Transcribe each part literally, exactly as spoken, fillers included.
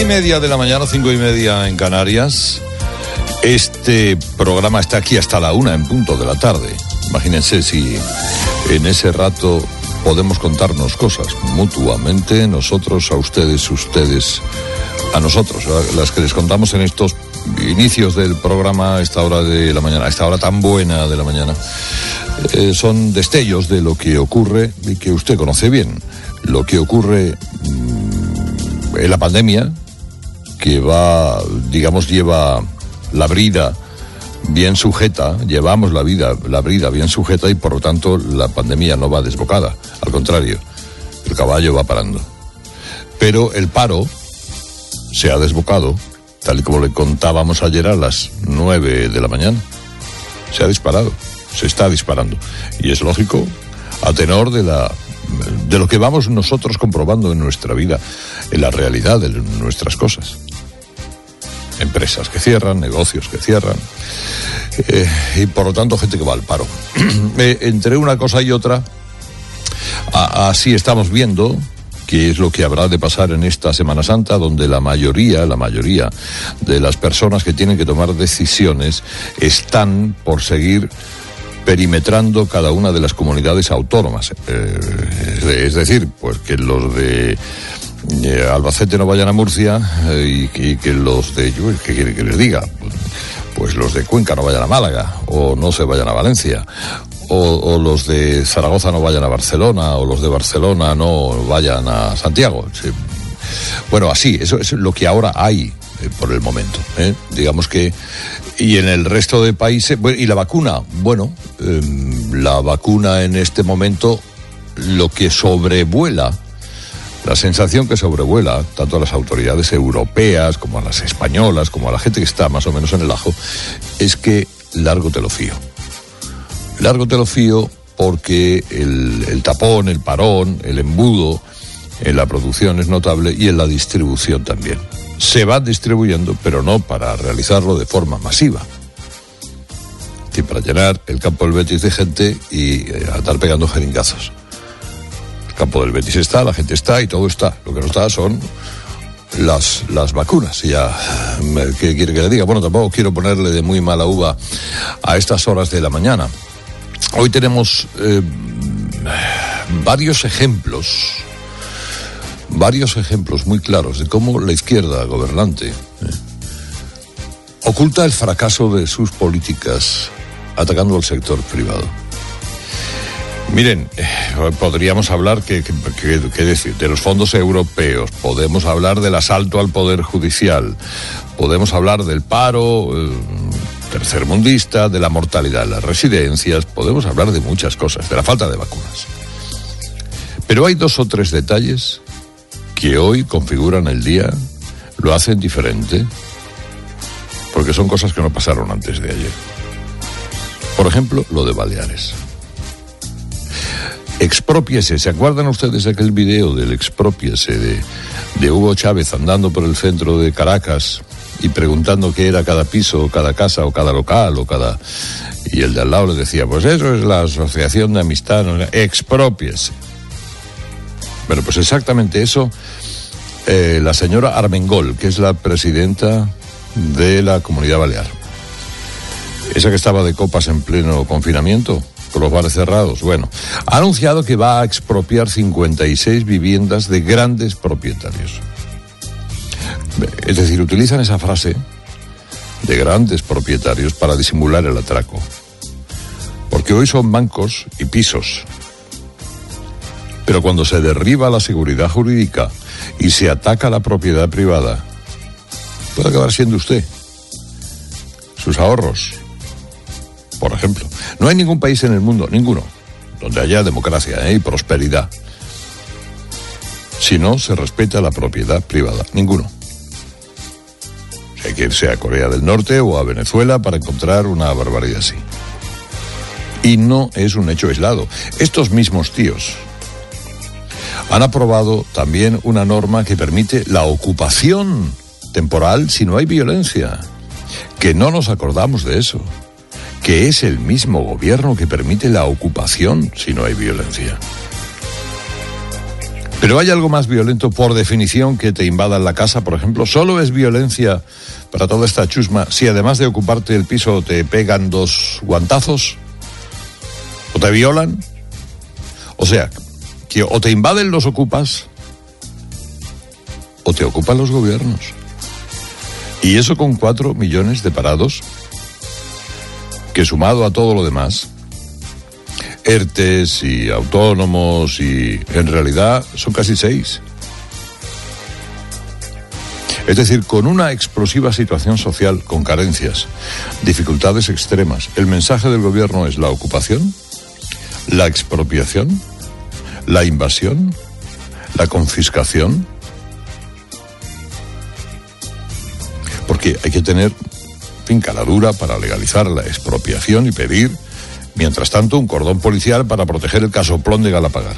y media de la mañana, cinco y media en Canarias. Este programa está aquí hasta la una en punto de la tarde. Imagínense si en ese rato podemos contarnos cosas mutuamente, nosotros a ustedes, ustedes a nosotros, las que les contamos en estos inicios del programa a esta hora de la mañana, a esta hora tan buena de la mañana. Eh, son destellos de lo que ocurre y que usted conoce bien. Lo que ocurre mmm, en la pandemia, que va, digamos, lleva la brida bien sujeta, llevamos la vida, la brida bien sujeta y por lo tanto la pandemia no va desbocada, al contrario, el caballo va parando. Pero el paro se ha desbocado, tal y como le contábamos ayer a las nueve de la mañana. Se ha disparado, se está disparando. Y es lógico, a tenor de la de lo que vamos nosotros comprobando en nuestra vida, en la realidad de nuestras cosas. Empresas que cierran, negocios que cierran, eh, y por lo tanto gente que va al paro. eh, entre una cosa y otra, a, así estamos viendo qué es lo que habrá de pasar en esta Semana Santa, donde la mayoría, la mayoría de las personas que tienen que tomar decisiones están por seguir perimetrando cada una de las comunidades autónomas. Eh, es decir, pues que los de eh, Albacete no vayan a Murcia eh, y, y que los de, ¿qué quiere que les diga? Pues los de Cuenca no vayan a Málaga, o no se vayan a Valencia, o, o los de Zaragoza no vayan a Barcelona, o los de Barcelona no vayan a Santiago. Sí. Bueno, así, eso es lo que ahora hay eh, por el momento, ¿eh? Digamos que, y en el resto de países, bueno, y la vacuna, bueno, eh, la vacuna en este momento, lo que sobrevuela, la sensación que sobrevuela tanto a las autoridades europeas como a las españolas, como a la gente que está más o menos en el ajo, es que largo te lo fío. Largo te lo fío porque el, el tapón, el parón, el embudo en la producción es notable y en la distribución también. Se va distribuyendo, pero no para realizarlo de forma masiva. Sí, para llenar el campo del Betis de gente y eh, andar pegando jeringazos. El campo del Betis está, la gente está y todo está. Lo que no está son las, las vacunas. Y ya, ¿qué quiere que le diga? Bueno, tampoco quiero ponerle de muy mala uva a estas horas de la mañana. Hoy tenemos eh, varios ejemplos, varios ejemplos muy claros de cómo la izquierda gobernante eh, oculta el fracaso de sus políticas atacando al sector privado. Miren, eh, podríamos hablar, que, que, que, que decir, de los fondos europeos, podemos hablar del asalto al poder judicial, podemos hablar del paro eh, tercermundista, de la mortalidad en las residencias, podemos hablar de muchas cosas, de la falta de vacunas. Pero hay dos o tres detalles que hoy configuran el día, lo hacen diferente, porque son cosas que no pasaron antes de ayer. Por ejemplo, lo de Baleares. Exprópiese, ¿se acuerdan ustedes de aquel video del exprópiese de, de Hugo Chávez andando por el centro de Caracas y preguntando qué era cada piso, o cada casa, o cada local, o cada... Y el de al lado le decía, pues eso es la asociación de amistad, ¿no? Exprópiese. Bueno, pues exactamente eso, eh, la señora Armengol, que es la presidenta de la Comunidad Balear. Esa que estaba de copas en pleno confinamiento, con los bares cerrados, bueno, ha anunciado que va a expropiar cincuenta y seis viviendas de grandes propietarios. Es decir, utilizan esa frase de grandes propietarios para disimular el atraco. Porque hoy son bancos y pisos. Pero cuando se derriba la seguridad jurídica y se ataca la propiedad privada, puede acabar siendo usted. Sus ahorros, por ejemplo. No hay ningún país en el mundo, ninguno, donde haya democracia ¿eh? y prosperidad, si no se respeta la propiedad privada. Ninguno. Hay que irse a Corea del Norte o a Venezuela para encontrar una barbaridad así. Y no es un hecho aislado. Estos mismos tíos han aprobado también una norma que permite la ocupación temporal si no hay violencia. Que no nos acordamos de eso. Que es el mismo gobierno que permite la ocupación si no hay violencia. Pero ¿hay algo más violento por definición que te invadan la casa, por ejemplo? ¿Solo es violencia para toda esta chusma si además de ocuparte el piso te pegan dos guantazos? ¿O te violan? O sea, que o te invaden los ocupas o te ocupan los gobiernos. Y eso con cuatro millones de parados, que sumado a todo lo demás, ERTES y autónomos, y en realidad son casi seis. Es decir, con una explosiva situación social, con carencias, dificultades extremas, el mensaje del gobierno es la ocupación, la expropiación, la invasión, la confiscación. Porque hay que tener, en fin, caladura para legalizar la expropiación y pedir, mientras tanto, un cordón policial para proteger el casoplón de Galapagar.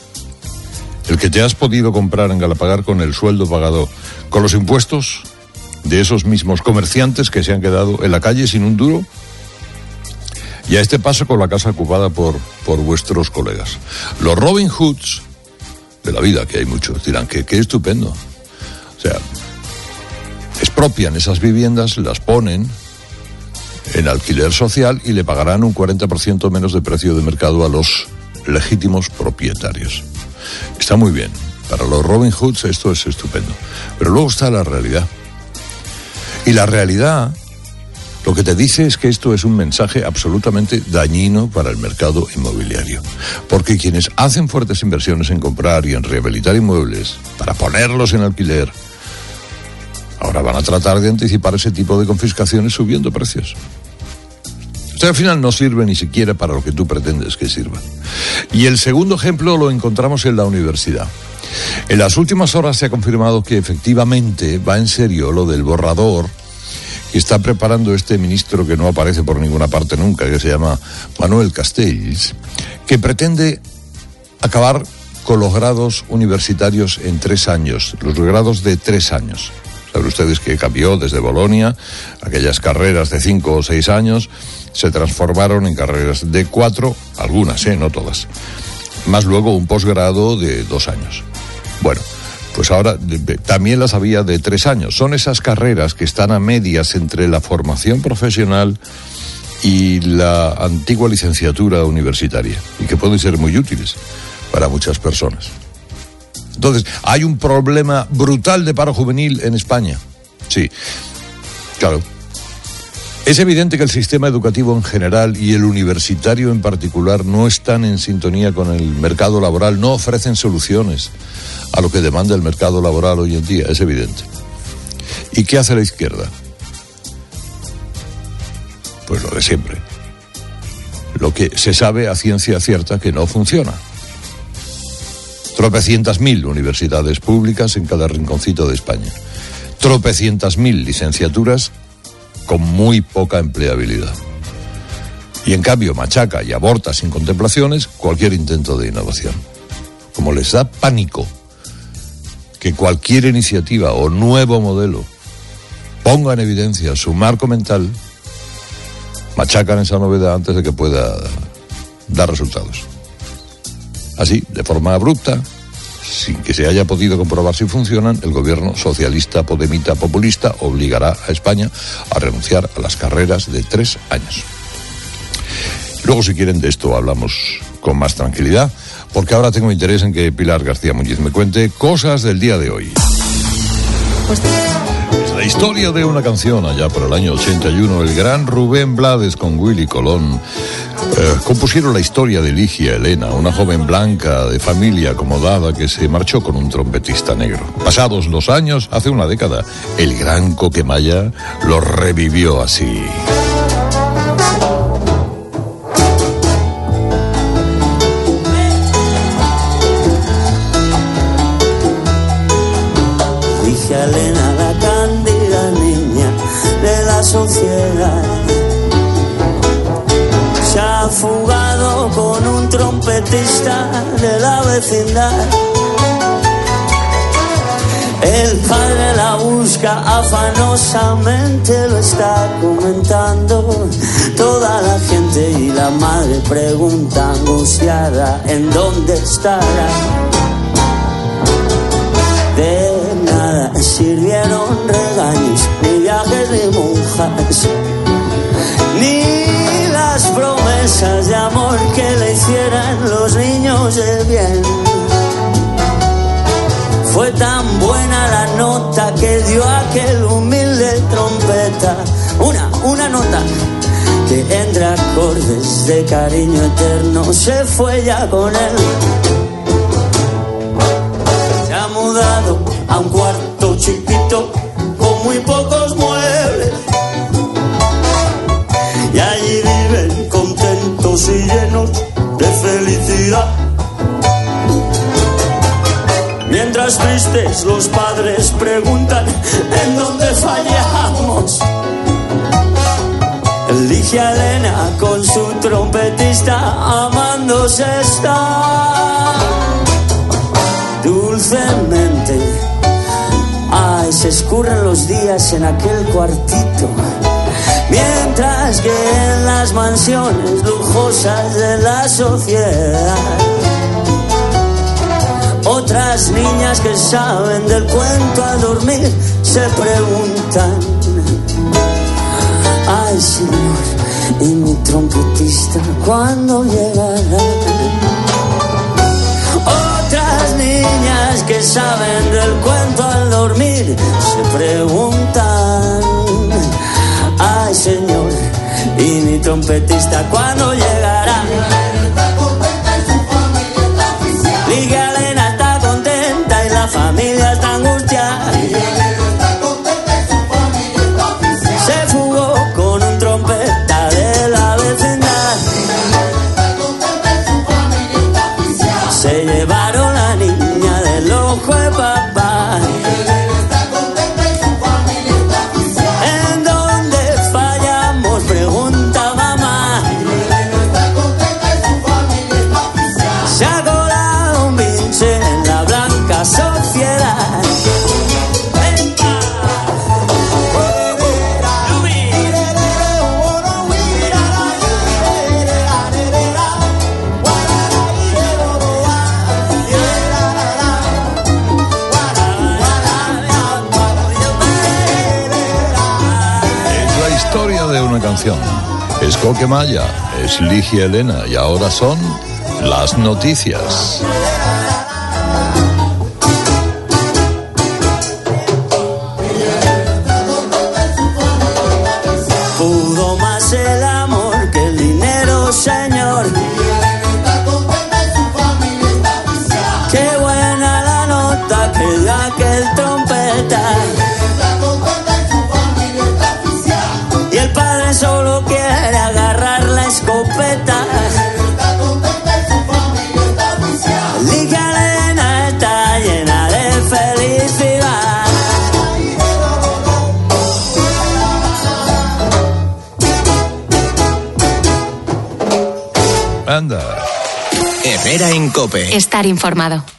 El que te has podido comprar en Galapagar con el sueldo pagado, con los impuestos de esos mismos comerciantes que se han quedado en la calle sin un duro, y a este paso con la casa ocupada por, por vuestros colegas. Los Robin Hoods de la vida, que hay muchos, dirán que qué estupendo. O sea, expropian esas viviendas, las ponen en alquiler social y le pagarán un cuarenta por ciento menos de precio de mercado a los legítimos propietarios. Está muy bien. Para los Robin Hoods esto es estupendo. Pero luego está la realidad. Y la realidad lo que te dice es que esto es un mensaje absolutamente dañino para el mercado inmobiliario. Porque quienes hacen fuertes inversiones en comprar y en rehabilitar inmuebles para ponerlos en alquiler, ahora van a tratar de anticipar ese tipo de confiscaciones subiendo precios. O sea, al final no sirve ni siquiera para lo que tú pretendes que sirva. Y el segundo ejemplo lo encontramos en la universidad. En las últimas horas se ha confirmado que efectivamente va en serio lo del borrador que está preparando este ministro que no aparece por ninguna parte nunca, que se llama Manuel Castells, que pretende acabar con los grados universitarios en tres años, los grados de tres años. Saben ustedes que cambió desde Bolonia, aquellas carreras de cinco o seis años se transformaron en carreras de cuatro, algunas, eh, no todas, más luego un posgrado de dos años. Bueno, pues ahora de, de, también las había de tres años. Son esas carreras que están a medias entre la formación profesional y la antigua licenciatura universitaria, y que pueden ser muy útiles para muchas personas. Entonces, hay un problema brutal de paro juvenil en España. Sí, claro. Es evidente que el sistema educativo en general y el universitario en particular no están en sintonía con el mercado laboral, no ofrecen soluciones a lo que demanda el mercado laboral hoy en día, es evidente. ¿Y qué hace la izquierda? Pues lo de siempre. Lo que se sabe a ciencia cierta que no funciona. Tropecientas mil universidades públicas en cada rinconcito de España. Tropecientas mil licenciaturas con muy poca empleabilidad. Y en cambio machaca y aborta sin contemplaciones cualquier intento de innovación. Como les da pánico que cualquier iniciativa o nuevo modelo ponga en evidencia su marco mental, machacan esa novedad antes de que pueda dar resultados. Así, de forma abrupta, sin que se haya podido comprobar si funcionan, el gobierno socialista, podemita, populista obligará a España a renunciar a las carreras de tres años. Luego, si quieren, de esto hablamos con más tranquilidad, porque ahora tengo interés en que Pilar García Muñiz me cuente cosas del día de hoy. Pues... La historia de una canción. Allá por el año ochenta y uno, el gran Rubén Blades con Willy Colón eh, compusieron la historia de Ligia Elena, una joven blanca de familia acomodada que se marchó con un trompetista negro. Pasados los años, hace una década, el gran Coquemaya lo revivió así. Ligia Elena, la cándida niña de la sociedad, se ha fugado con un trompetista de la vecindad. El padre la busca afanosamente, lo está comentando toda la gente, y la madre pregunta angustiada en dónde estará. sirvieron regaños, ni viajes ni monjas, ni las promesas de amor que le hicieran los niños de bien. Fue tan buena la nota que dio aquel humilde trompeta, una, una nota que entre acordes de cariño eterno se fue ya con él. Se ha mudado a un cuarto chiquito con muy pocos muebles y allí viven contentos y llenos de felicidad. Mientras tristes los padres preguntan en dónde fallamos, Ligia Elena con su trompetista amándose está dulcemente. Ay, se escurren los días en aquel cuartito, mientras que en las mansiones lujosas de la sociedad otras niñas que saben del cuento al dormir se preguntan: ay, Señor, y mi trompetista, ¿cuándo llegará? Otras niñas que saben del cuento al dormir se preguntan: ay, Señor, y mi trompetista, ¿cuándo llegará? Ligia Elena está contenta y la familia está angustiada. Se fugó con un trompeta de la vecindad. Se llevaron la niña del ojo de papá. ¿En dónde fallamos?, pregunta mamá. Se ha colado un pinche en la blanca sociedad. De una canción. Es Coquemaya, es Ligia Elena y ahora son las noticias. Pudo más el amor que el dinero, señor. Qué buena la nota que dio aquel trompeta. Solo quiere agarrar la escopeta. Ligia Elena está llena de felicidad. Anda. Herrera en COPE. Estar informado.